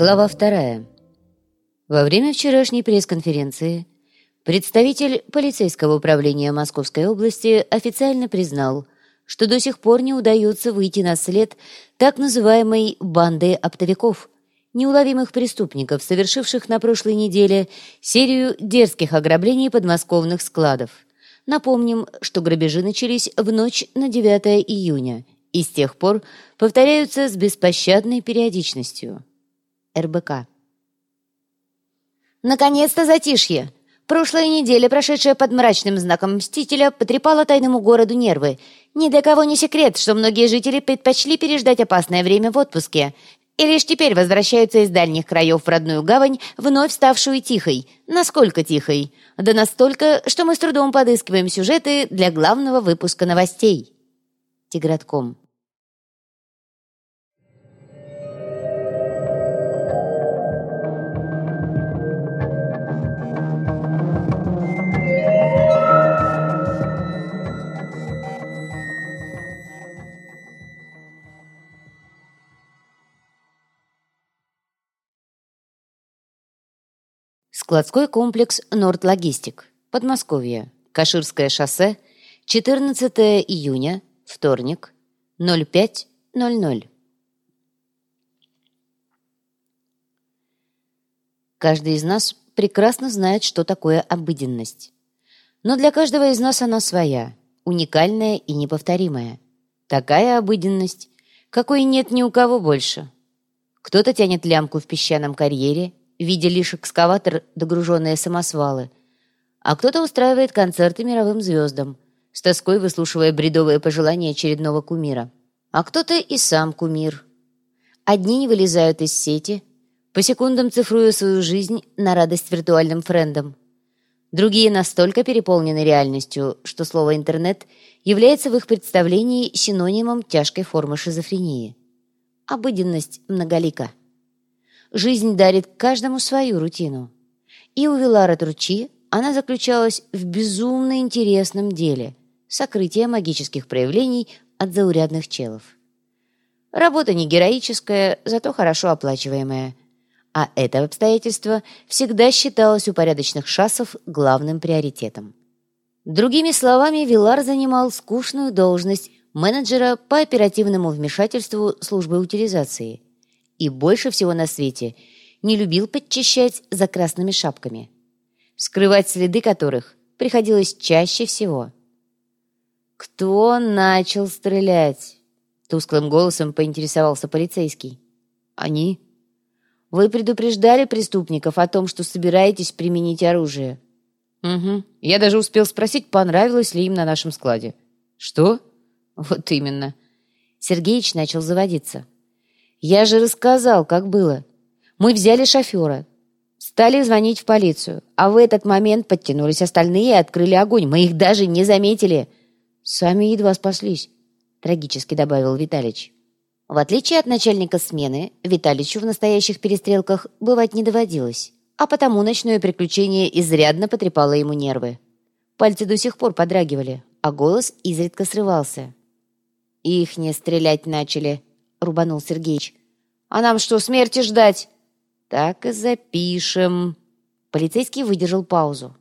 Глава 2. Во время вчерашней пресс-конференции представитель полицейского управления Московской области официально признал, что до сих пор не удается выйти на след так называемой «банды оптовиков», неуловимых преступников, совершивших на прошлой неделе серию дерзких ограблений подмосковных складов. Напомним, что грабежи начались в ночь на 9 июня и с тех пор повторяются с беспощадной периодичностью. РБК. Наконец-то затишье! Прошлая неделя, прошедшая под мрачным знаком Мстителя, потрепала тайному городу нервы. Ни для кого не секрет, что многие жители предпочли переждать опасное время в отпуске и лишь теперь возвращаются из дальних краев в родную гавань, вновь ставшую тихой. Насколько тихой? Да настолько, что мы с трудом подыскиваем сюжеты для главного выпуска новостей. Тигратком. Складской комплекс «Норд-Логистик», Подмосковье, Каширское шоссе, 14 июня, вторник, 05:00. Каждый из нас прекрасно знает, что такое обыденность. Но для каждого из нас она своя, уникальная и неповторимая. Такая обыденность, какой нет ни у кого больше. Кто-то тянет лямку в песчаном карьере, видя лишь экскаватор, догруженные самосвалы, а кто-то устраивает концерты мировым звездам, с тоской выслушивая бредовые пожелания очередного кумира. А кто-то и сам кумир. Одни не вылезают из сети, по секундам цифруя свою жизнь на радость виртуальным френдам. Другие настолько переполнены реальностью, что слово «интернет» является в их представлении синонимом тяжкой формы шизофрении. Обыденность многолика. Жизнь дарит каждому свою рутину. И у Вилара Тручи она заключалась в безумно интересном деле — сокрытие магических проявлений от заурядных челов. Работа не героическая, зато хорошо оплачиваемая. А это обстоятельство всегда считалось у порядочных шассов главным приоритетом. Другими словами, Вилар занимал скучную должность менеджера по оперативному вмешательству службы утилизации и больше всего на свете не любил подчищать за красными шапками, скрывать следы которых приходилось чаще всего. «Кто начал стрелять?» — тусклым голосом поинтересовался полицейский. «Они. Вы предупреждали преступников о том, что собираетесь применить оружие?» «Угу. Я даже успел спросить, понравилось ли им на нашем складе». «Что?» «Вот именно». Сергеич начал заводиться. «Я же рассказал, как было. Мы взяли шофера, стали звонить в полицию, а в этот момент подтянулись остальные и открыли огонь. Мы их даже не заметили. Сами едва спаслись», — трагически добавил Виталич. В отличие от начальника смены, Виталичу в настоящих перестрелках бывать не доводилось, а потому ночное приключение изрядно потрепало ему нервы. Пальцы до сих пор подрагивали, а голос изредка срывался. «Их не стрелять начали», — рубанул Сергеич. «А нам что, смерти ждать?» «Так и запишем». Полицейский выдержал паузу.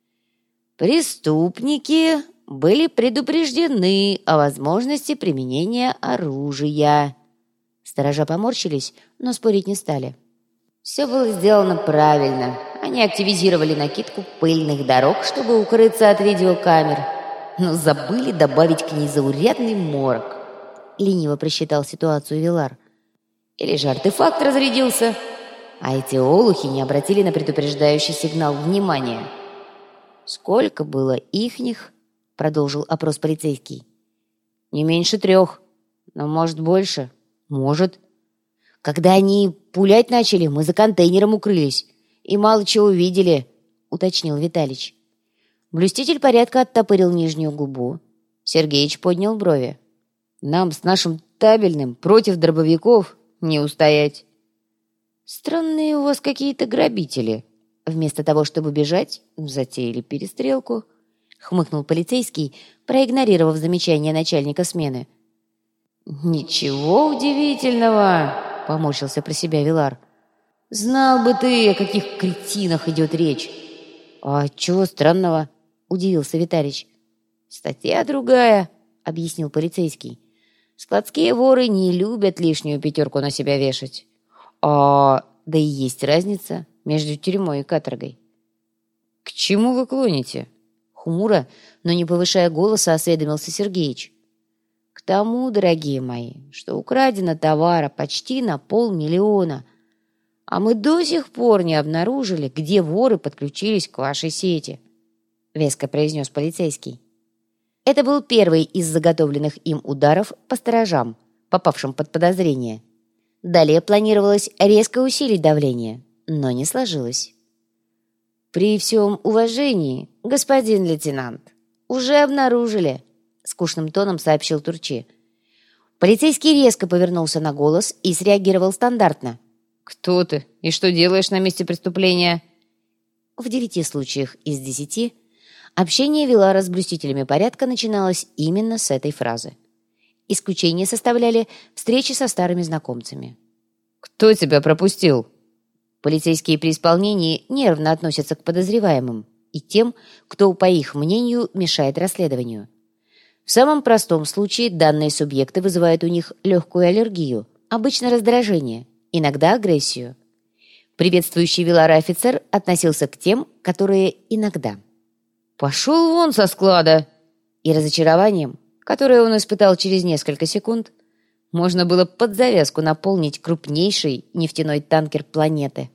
«Преступники были предупреждены о возможности применения оружия». Сторожа поморщились, но спорить не стали. Все было сделано правильно. Они активизировали накидку пыльных дорог, чтобы укрыться от видеокамер. Но забыли добавить к ней заурядный морок. Лениво просчитал ситуацию Вилар. Или же артефакт разрядился, а эти олухи не обратили на предупреждающий сигнал внимания. «Сколько было ихних?» — продолжил опрос полицейский. «Не меньше 3, но, может, больше?» «Может. Когда они пулять начали, мы за контейнером укрылись и мало чего увидели», — уточнил Виталич. Блюститель порядка оттопырил нижнюю губу. Сергеич поднял брови. «Нам с нашим табельным против дробовиков не устоять». «Странные у вас какие-то грабители. Вместо того, чтобы бежать, затеяли перестрелку», — хмыкнул полицейский, проигнорировав замечание начальника смены. «Ничего удивительного», — поморщился про себя Вилар. Знал бы ты, о каких кретинах идет речь. А чего странного? Удивился Виталич. Статья другая, объяснил полицейский. Складские воры не любят лишнюю пятерку на себя вешать. Да и есть разница между тюрьмой и каторгой. К чему вы клоните? Хмуро, но не повышая голоса, осведомился Сергеич. К тому, дорогие мои, что украдено товара почти на 500 000, а мы до сих пор не обнаружили, где воры подключились к вашей сети, веско произнес полицейский. Это был первый из заготовленных им ударов по сторожам, попавшим под подозрение. Далее планировалось резко усилить давление, но не сложилось. «При всем уважении, господин лейтенант, уже обнаружили», — скучным тоном сообщил Турчи. Полицейский резко повернулся на голос и среагировал стандартно. «Кто ты и что делаешь на месте преступления?» В 9 случаях из 10 общение Вилара с блюстителями порядка начиналось именно с этой фразы. Исключение составляли встречи со старыми знакомцами. «Кто тебя пропустил?» Полицейские при исполнении нервно относятся к подозреваемым и тем, кто, по их мнению, мешает расследованию. В самом простом случае данные субъекты вызывают у них легкую аллергию, обычно раздражение, иногда агрессию. Приветствующий Вилара офицер относился к тем, которые иногда. «Пошел вон со склада!» И разочарованием, которое он испытал через несколько секунд, можно было под завязку наполнить крупнейший нефтяной танкер планеты.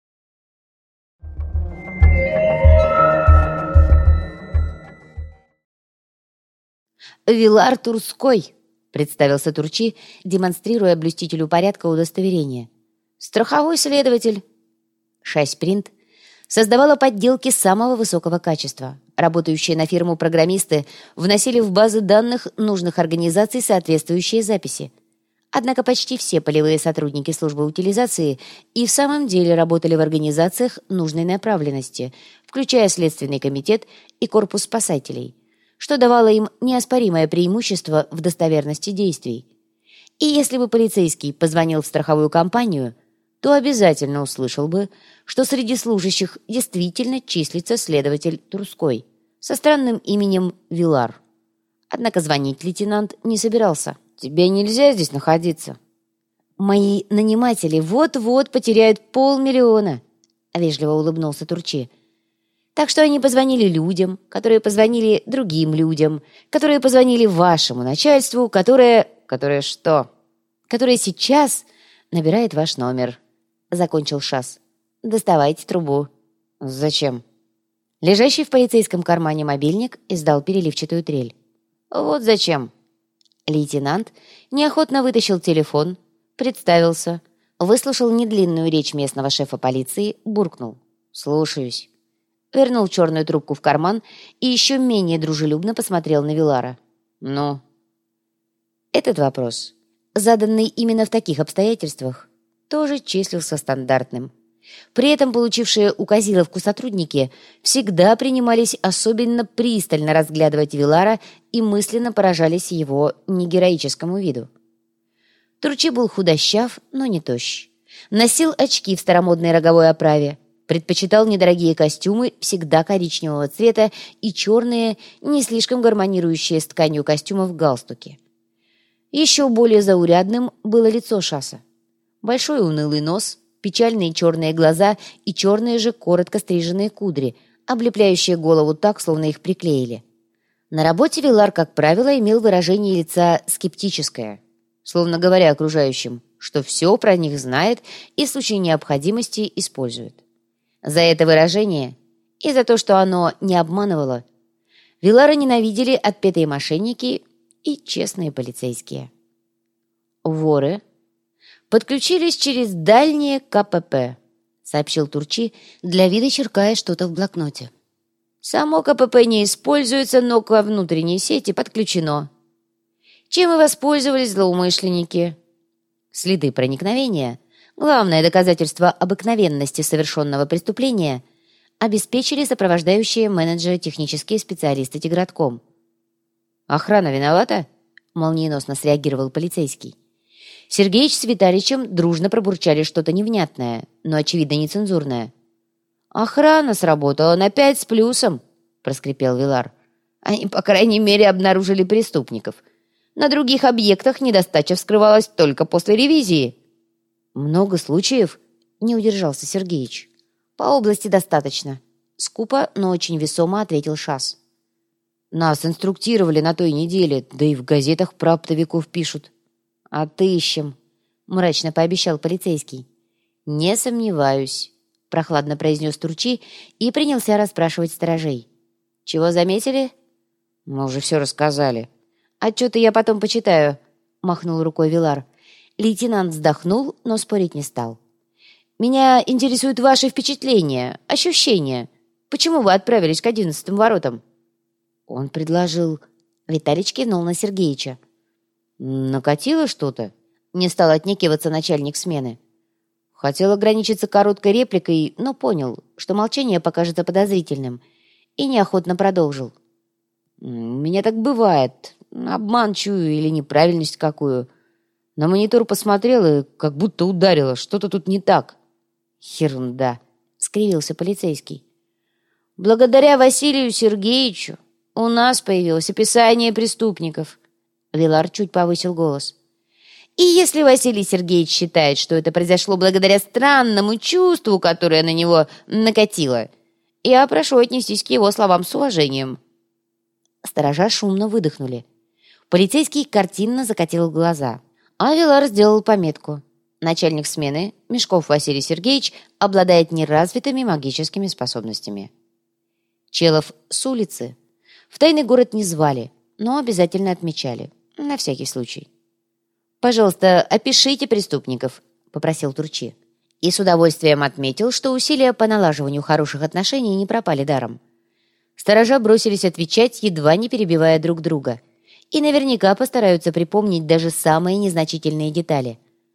«Вилар Турской», — представился Турчи, демонстрируя блюстителю порядка удостоверение. «Страховой следователь». «Шайспринт» создавала подделки самого высокого качества. Работающие на фирму программисты вносили в базы данных нужных организаций соответствующие записи. Однако почти все полевые сотрудники службы утилизации и в самом деле работали в организациях нужной направленности, включая Следственный комитет и корпус спасателей, что давало им неоспоримое преимущество в достоверности действий. И если бы полицейский позвонил в страховую компанию, то обязательно услышал бы, что среди служащих действительно числится следователь Турской со странным именем Вилар. Однако звонить лейтенант не собирался. «Тебе нельзя здесь находиться». «Мои наниматели вот-вот потеряют 500 000, — вежливо улыбнулся Турчи. «Так что они позвонили людям, которые позвонили другим людям, которые позвонили вашему начальству, которое...» «Которое что?» «Которое сейчас набирает ваш номер», — закончил Шас. «Доставайте трубу». «Зачем?» Лежащий в полицейском кармане мобильник издал переливчатую трель. «Вот зачем». Лейтенант неохотно вытащил телефон, представился, выслушал недлинную речь местного шефа полиции, буркнул. «Слушаюсь». Вернул черную трубку в карман и еще менее дружелюбно посмотрел на Вилара. «Ну?» Этот вопрос, заданный именно в таких обстоятельствах, тоже числился стандартным. При этом получившие указиловку сотрудники всегда принимались особенно пристально разглядывать Вилара и мысленно поражались его негероическому виду. Турчи был худощав, но не тощ. Носил очки в старомодной роговой оправе, предпочитал недорогие костюмы всегда коричневого цвета и черные, не слишком гармонирующие с тканью костюмов галстуки. Еще более заурядным было лицо Шаса. Большой унылый нос, печальные черные глаза и черные же коротко стриженные кудри, облепляющие голову так, словно их приклеили. На работе Вилар, как правило, имел выражение лица скептическое, словно говоря окружающим, что все про них знает и в случае необходимости использует. За это выражение и за то, что оно не обманывало, Вилара ненавидели отпетые мошенники и честные полицейские. Воры подключились через дальние КПП, сообщил Турчи, для вида черкая что-то в блокноте. Само КПП не используется, но ко внутренней сети подключено. Чем и воспользовались злоумышленники. Следы проникновения, главное доказательство обыкновенности совершенного преступления, обеспечили сопровождающие менеджеры технические специалисты Тигратком. «Охрана виновата?» — молниеносно среагировал полицейский. Сергеич с Виталичем дружно пробурчали что-то невнятное, но, очевидно, нецензурное. «Охрана сработала на 5 с плюсом», — проскрипел Вилар. «Они, по крайней мере, обнаружили преступников. На других объектах недостача вскрывалась только после ревизии». «Много случаев?» — не удержался Сергеич. «По области достаточно», — скупо, но очень весомо ответил Шас. «Нас инструктировали на той неделе, да и в газетах про оптовиков пишут». «Отыщем», — мрачно пообещал полицейский. «Не сомневаюсь», — прохладно произнес Турчи и принялся расспрашивать сторожей. «Чего заметили?» «Мы уже все рассказали». «Отчеты я потом почитаю», — махнул рукой Вилар. Лейтенант вздохнул, но спорить не стал. «Меня интересуют ваши впечатления, ощущения. Почему вы отправились к 11-м воротам?» Он предложил. Виталич кивнул на Сергеича. «Накатило что-то?» — не стал отнекиваться начальник смены. Хотел ограничиться короткой репликой, но понял, что молчание покажется подозрительным, и неохотно продолжил. «У меня так бывает. Обман чую или неправильность какую. На монитор посмотрел и как будто ударило. Что-то тут не так». «Ерунда», — скривился полицейский. «Благодаря Василию Сергеевичу у нас появилось описание преступников». Вилар чуть повысил голос. «И если Василий Сергеевич считает, что это произошло благодаря странному чувству, которое на него накатило, я прошу отнестись к его словам с уважением». Сторожа шумно выдохнули. Полицейский картинно закатил глаза, а Вилар сделал пометку. Начальник смены, Мешков Василий Сергеевич, обладает неразвитыми магическими способностями. Челов с улицы в тайный город не звали, но обязательно отмечали, на всякий случай. «Пожалуйста, опишите преступников», — попросил Турчи. И с удовольствием отметил, что усилия по налаживанию хороших отношений не пропали даром. Сторожа бросились отвечать, едва не перебивая друг друга, и наверняка постараются припомнить даже самые незначительные детали.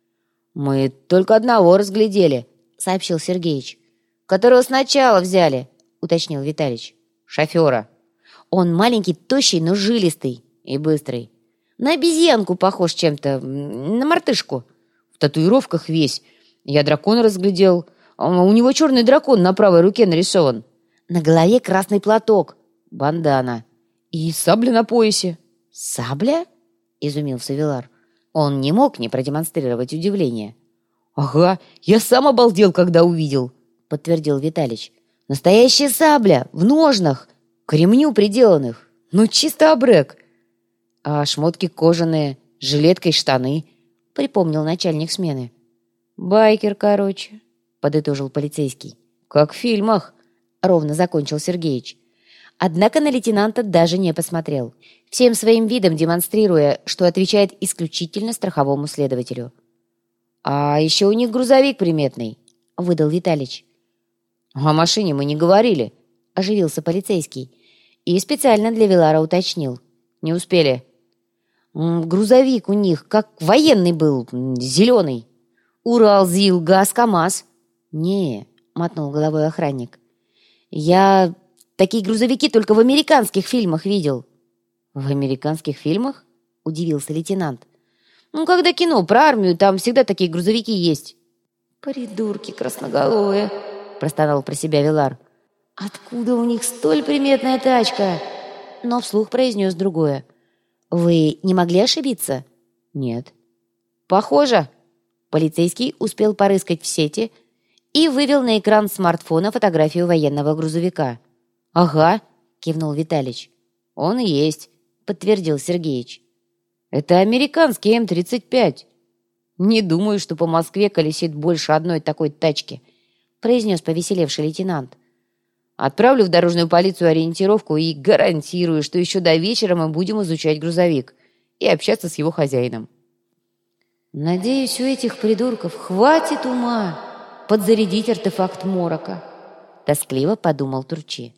«Мы только одного разглядели», — сообщил Сергеич. «Которого сначала взяли», — уточнил Виталич. «Шофера. Он маленький, тощий, но жилистый и быстрый. На обезьянку похож чем-то, на мартышку. В татуировках весь. Я дракона разглядел. У него черный дракон на правой руке нарисован. На голове красный платок, бандана и сабля на поясе». «Сабля?» — изумился Вилар. Он не мог не продемонстрировать удивление. «Ага, я сам обалдел, когда увидел», — подтвердил Виталич. «Настоящая сабля, в ножнах, к ремню приделанных. Ну, чисто абрек». «А шмотки кожаные, жилетка и штаны», — припомнил начальник смены. «Байкер, короче», — подытожил полицейский. «Как в фильмах», — ровно закончил Сергеич. Однако на лейтенанта даже не посмотрел, всем своим видом демонстрируя, что отвечает исключительно страховому следователю. «А еще у них грузовик приметный», — выдал Виталич. «О машине мы не говорили», — оживился полицейский и специально для Вилара уточнил. «Не успели». «Грузовик у них как военный был, зеленый. Урал, ЗИЛ, ГАЗ, КамАЗ». «Не», — мотнул головой охранник. «Я такие грузовики только в американских фильмах видел». «В американских фильмах?» — удивился лейтенант. «Ну, когда кино про армию, там всегда такие грузовики есть». «Придурки красноголовые», — простонал про себя Вилар. «Откуда у них столь приметная тачка?» Но вслух произнес другое. «Вы не могли ошибиться?» «Нет». «Похоже». Полицейский успел порыскать в сети и вывел на экран смартфона фотографию военного грузовика. «Ага», — кивнул Виталич. «Он и есть», — подтвердил Сергеич. «Это американский М-35. Не думаю, что по Москве колесит больше одной такой тачки», — произнес повеселевший лейтенант. «Отправлю в дорожную полицию ориентировку и гарантирую, что еще до вечера мы будем изучать грузовик и общаться с его хозяином». «Надеюсь, у этих придурков хватит ума подзарядить артефакт морока», — тоскливо подумал Турчи.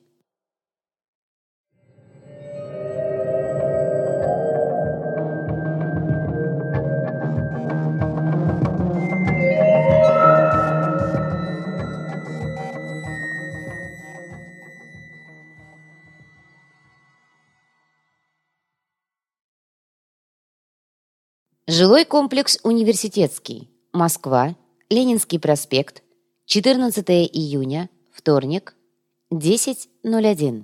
Жилой комплекс «Университетский», Москва, Ленинский проспект, 14 июня, вторник, 10:01.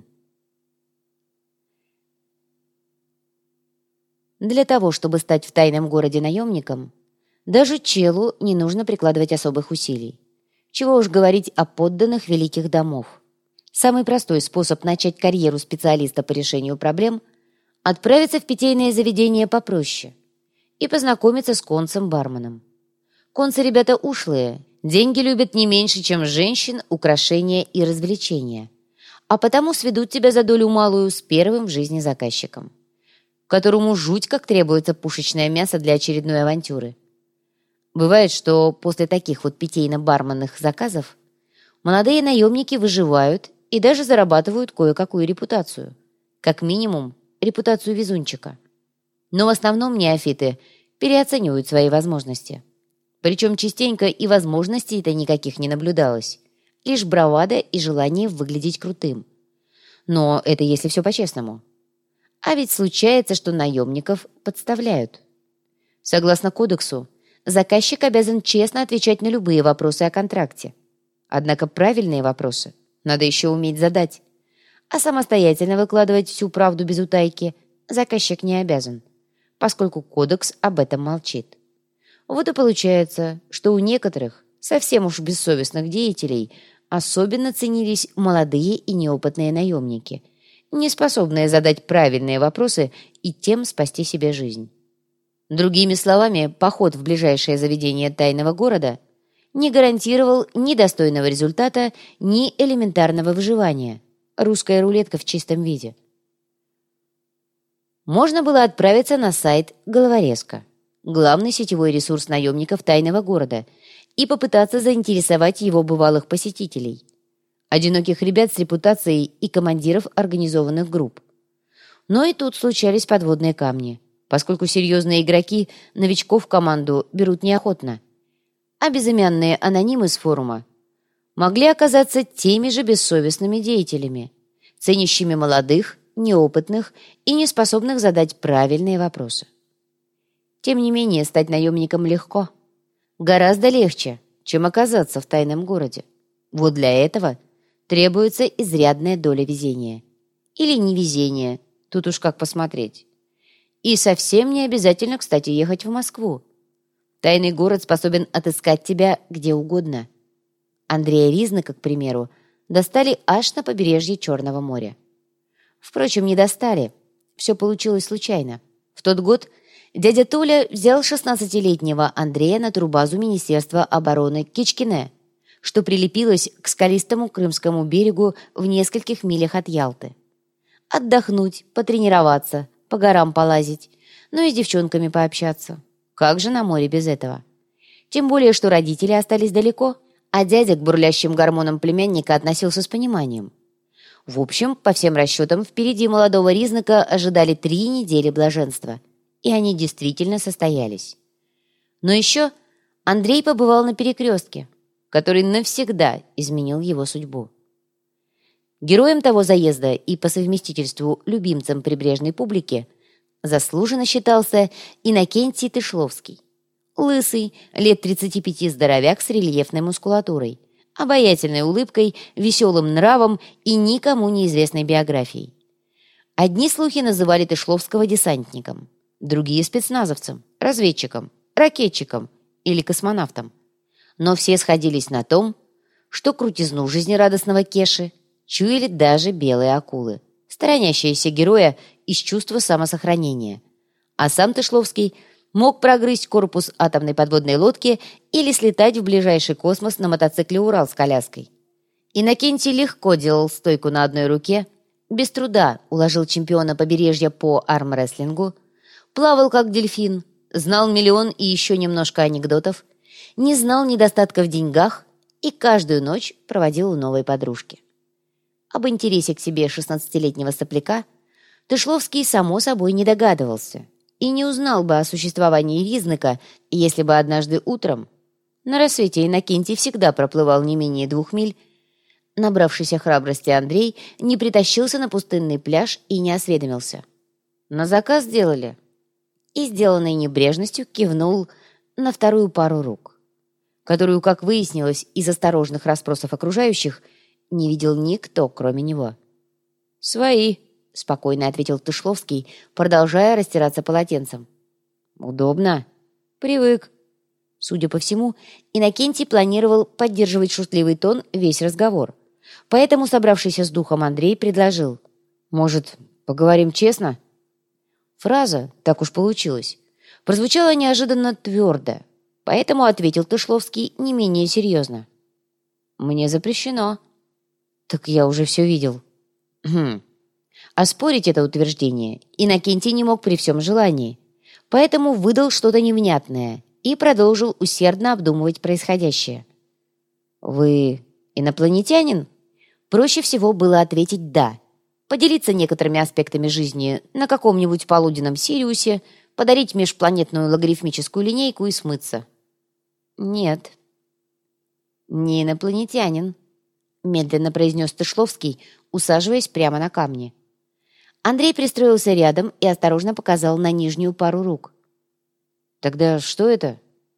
Для того, чтобы стать в тайном городе наемником, даже челу не нужно прикладывать особых усилий. Чего уж говорить о подданных великих домов. Самый простой способ начать карьеру специалиста по решению проблем – отправиться в питейное заведение попроще и познакомиться с концем-барменом. Концы ребята ушлые, деньги любят не меньше, чем женщин, украшения и развлечения, а потому сведут тебя за долю малую с первым в жизни заказчиком, которому жуть как требуется пушечное мясо для очередной авантюры. Бывает, что после таких вот питейно-барменных заказов молодые наемники выживают и даже зарабатывают кое-какую репутацию. Как минимум, репутацию везунчика. Но в основном неофиты переоценивают свои возможности. Причем частенько и возможностей-то никаких не наблюдалось. Лишь бравада и желание выглядеть крутым. Но это если все по-честному. А ведь случается, что наемников подставляют. Согласно кодексу, заказчик обязан честно отвечать на любые вопросы о контракте. Однако правильные вопросы надо еще уметь задать. А самостоятельно выкладывать всю правду без утайки заказчик не обязан, поскольку кодекс об этом молчит. Вот и получается, что у некоторых совсем уж бессовестных деятелей особенно ценились молодые и неопытные наемники, не способные задать правильные вопросы и тем спасти себе жизнь. Другими словами, поход в ближайшее заведение тайного города не гарантировал ни достойного результата, ни элементарного выживания. Русская рулетка в чистом виде. Можно было отправиться на сайт «Головорезка», главный сетевой ресурс наемников тайного города, и попытаться заинтересовать его бывалых посетителей, одиноких ребят с репутацией и командиров организованных групп. Но и тут случались подводные камни, поскольку серьезные игроки новичков в команду берут неохотно, а безымянные анонимы с форума могли оказаться теми же бессовестными деятелями, ценящими молодых, неопытных и неспособных задать правильные вопросы. Тем не менее, стать наемником легко. Гораздо легче, чем оказаться в тайном городе. Вот для этого требуется изрядная доля везения. Или невезения, тут уж как посмотреть. И совсем не обязательно, кстати, ехать в Москву. Тайный город способен отыскать тебя где угодно. Андрея Ризнака, к примеру, достали аж на побережье Черного моря. Впрочем, не достали. Все получилось случайно. В тот год дядя Толя взял 16-летнего Андрея на турбазу Министерства обороны Кичкине, что прилепилось к скалистому Крымскому берегу в нескольких милях от Ялты. Отдохнуть, потренироваться, по горам полазить, ну и с девчонками пообщаться. Как же на море без этого? Тем более, что родители остались далеко, а дядя к бурлящим гормонам племянника относился с пониманием. В общем, по всем расчетам, впереди молодого Ризнака ожидали 3 недели блаженства, и они действительно состоялись. Но еще Андрей побывал на перекрестке, который навсегда изменил его судьбу. Героем того заезда и по совместительству любимцем прибрежной публики заслуженно считался Иннокентий Тышловский. Лысый, лет 35 здоровяк с рельефной мускулатурой, обаятельной улыбкой, веселым нравом и никому неизвестной биографией. Одни слухи называли Тышловского десантником, другие — спецназовцем, разведчиком, ракетчиком или космонавтом. Но все сходились на том, что крутизну жизнерадостного Кеши чуяли даже белые акулы, сторонящиеся героя из чувства самосохранения. А сам Тышловский мог прогрызть корпус атомной подводной лодки или слетать в ближайший космос на мотоцикле «Урал» с коляской. Иннокентий легко делал стойку на одной руке, без труда уложил чемпиона побережья по армрестлингу, плавал как дельфин, знал миллион и еще немножко анекдотов, не знал недостатка в деньгах и каждую ночь проводил у новой подружки. Об интересе к себе 16-летнего сопляка Тышловский, само собой, не догадывался и не узнал бы о существовании Ризнака, если бы однажды утром, на рассвете Иннокентий всегда проплывал не менее 2 миль, набравшийся храбрости Андрей не притащился на пустынный пляж и не осведомился. «На заказ делали?» и, сделанной небрежностью, кивнул на вторую пару рук, которую, как выяснилось из осторожных расспросов окружающих, не видел никто, кроме него. «Свои», — спокойно ответил Тышловский, продолжая растираться полотенцем. «Удобно. Привык». Судя по всему, Иннокентий планировал поддерживать шутливый тон весь разговор. Поэтому собравшийся с духом Андрей предложил: «Может, поговорим честно?» Фраза, так уж получилось, прозвучала неожиданно твердо, поэтому ответил Тышловский не менее серьезно. «Мне запрещено». «Так я уже все видел». «Хм». Оспорить это утверждение Иннокентий не мог при всем желании, поэтому выдал что-то невнятное и продолжил усердно обдумывать происходящее. «Вы инопланетянин?» Проще всего было ответить «да», поделиться некоторыми аспектами жизни на каком-нибудь полуденном Сириусе, подарить межпланетную логарифмическую линейку и смыться. «Нет». «Не инопланетянин», — медленно произнес Тышловский, усаживаясь прямо на камни. Андрей пристроился рядом и осторожно показал на нижнюю пару рук. «Тогда что это?»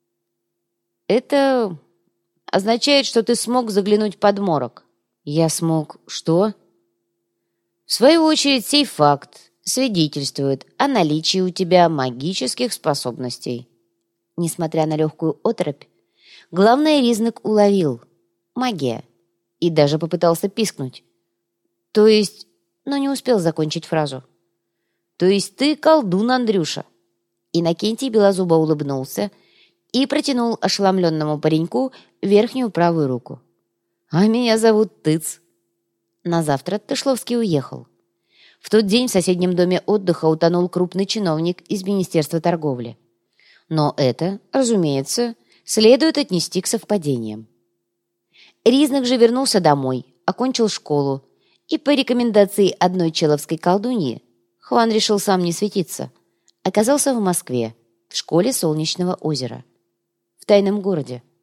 «Это означает, что ты смог заглянуть под морок». «Я смог... Что?» «В свою очередь, сей факт свидетельствует о наличии у тебя магических способностей». Несмотря на легкую оторопь, главный Ризнак уловил — магия, и даже попытался пискнуть. «То есть...» но не успел закончить фразу. «То есть ты колдун, Андрюша?» Иннокентий белозубо улыбнулся и протянул ошеломленному пареньку верхнюю правую руку. «А меня зовут Тыц». На завтра Тышловский уехал. В тот день в соседнем доме отдыха утонул крупный чиновник из Министерства торговли. Но это, разумеется, следует отнести к совпадениям. Ризнак же вернулся домой, окончил школу, и по рекомендации одной человской колдуньи, Хван решил сам не светиться, оказался в Москве, в школе Солнечного озера, в тайном городе.